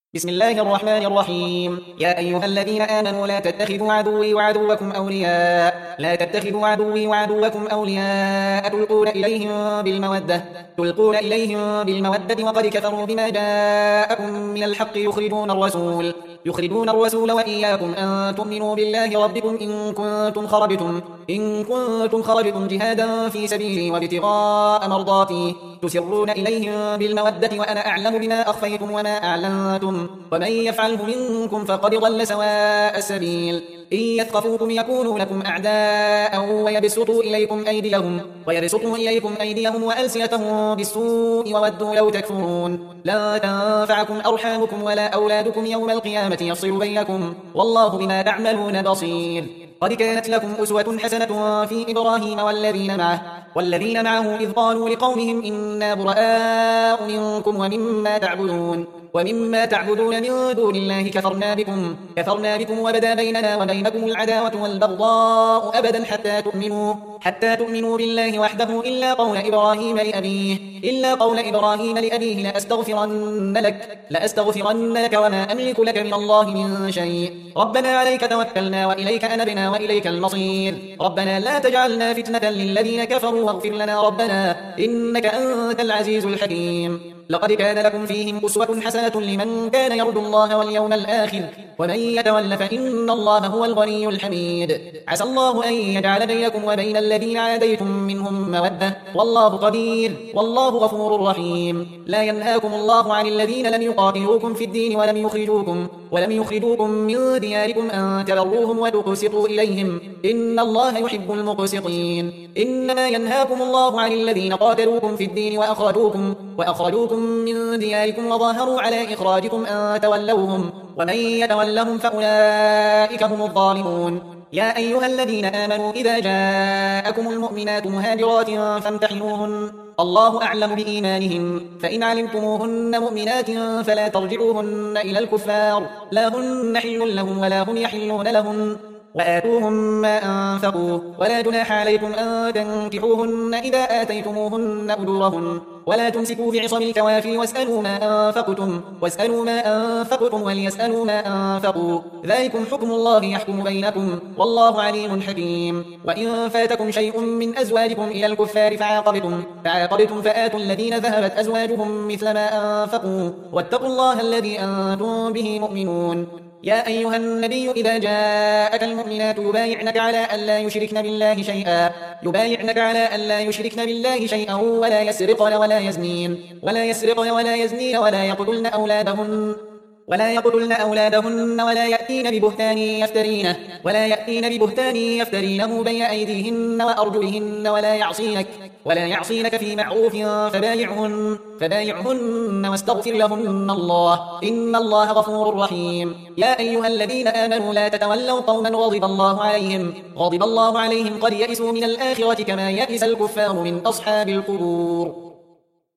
بسم الله الرحمن الرحيم. يا أيها الذين آمنوا لا تتخذوا عدوي وعدوكم أولياء تلقون إليهم بالمودة وقد كفروا بما جاءكم من الحق يخرجون الرسول وإياكم أن تؤمنوا بالله ربكم إن كنتم خرجتم جهادا في سبيلي وابتغاء مرضاتي تسرون إليهم بالمودة وأنا أعلم بما أخفيتم وما أعلنتم ومن يفعله منكم فقد ضل سواء السبيل. إن يثقفوكم يكونوا لكم أعداء ويبسطوا إليكم أيديهم وألسنتهم بالسوء وودوا لو تكفرون. لا تنفعكم أرحامكم ولا أولادكم يوم القيامة يفصل بينكم والله بما تعملون بصير. قد كانت لكم أسوة حسنة في إبراهيم والذين معه إذ قالوا لقومهم إنا براء منكم ومما تعبدون من دون الله كفرنا بكم وبدا بيننا وبينكم العداوة والبغضاء أبدا حتى تؤمنوا بالله وحده إلا قول إبراهيم لأبيه لأستغفرن لك وما أملك لك من الله من شيء. ربنا عليك توكلنا وإليك أنبنا وإليك المصير. ربنا لا تجعلنا فتنة للذين كفروا واغفر لنا ربنا إنك أنت العزيز الحكيم. لقد كان لكم فيهم أسوة حسنة لمن كان يرجو الله واليوم الآخر ومن يتول فإن الله هو الغني الحميد. عسى الله أن يجعل بينكم وبين الذين عاديتم منهم مودة والله قدير والله غفور رحيم. لا ينهاكم الله عن الذين لم يقاتلوكم في الدين ولم يخرجوكم من دياركم أن تبروهم وتقسطوا إليهم إن الله يحب المقسطين. إنما ينهاكم الله عن الذين قاتلوكم في الدين وأخرجوكم من دياركم وظاهروا على إخراجكم أن تولوهم ومن يتولهم فأولئك هم الظالمون. يا أيها الذين آمنوا إذا جاءكم المؤمنات مهاجرات فامتحنوهن الله أعلم بإيمانهن فإن علمتموهن مؤمنات فلا ترجعوهن إلى الكفار لا هن حل لهم ولا هم يحلون لهن وآتوهم ما أنفقوا ولا جناح عليكم أن تنكحوهن إذا آتيتموهن أجورهن ولا تمسكوا بعصم الكوافر واسألوا ما أنفقتم وليسألوا ما أنفقوا ذلكم حكم الله يحكم بينكم والله عليم حكيم. وإن فاتكم شيء من أزواجكم إلى الكفار فعاقبتم فآتوا الذين ذهبت أزواجهم مثل ما أنفقوا واتقوا الله الذي أنتم به مؤمنون. يا أيها النبي إذا جاءك المؤمنات يبايعنك على ألا يشركن بالله شيئا ولا يسرقن ولا يزنين ولا يقتلن أولادهن ولا يأتين ببهتان يفترينه بين أيديهن وأرجلهن ولا يعصينك في معروف فبايعهن واستغفر لهن الله إن الله غفور رحيم. يا أيها الذين آمنوا لا تتولوا قوما غضب الله عليهم قد يئسوا من الآخرة كما يئس الكفار من أصحاب القبور.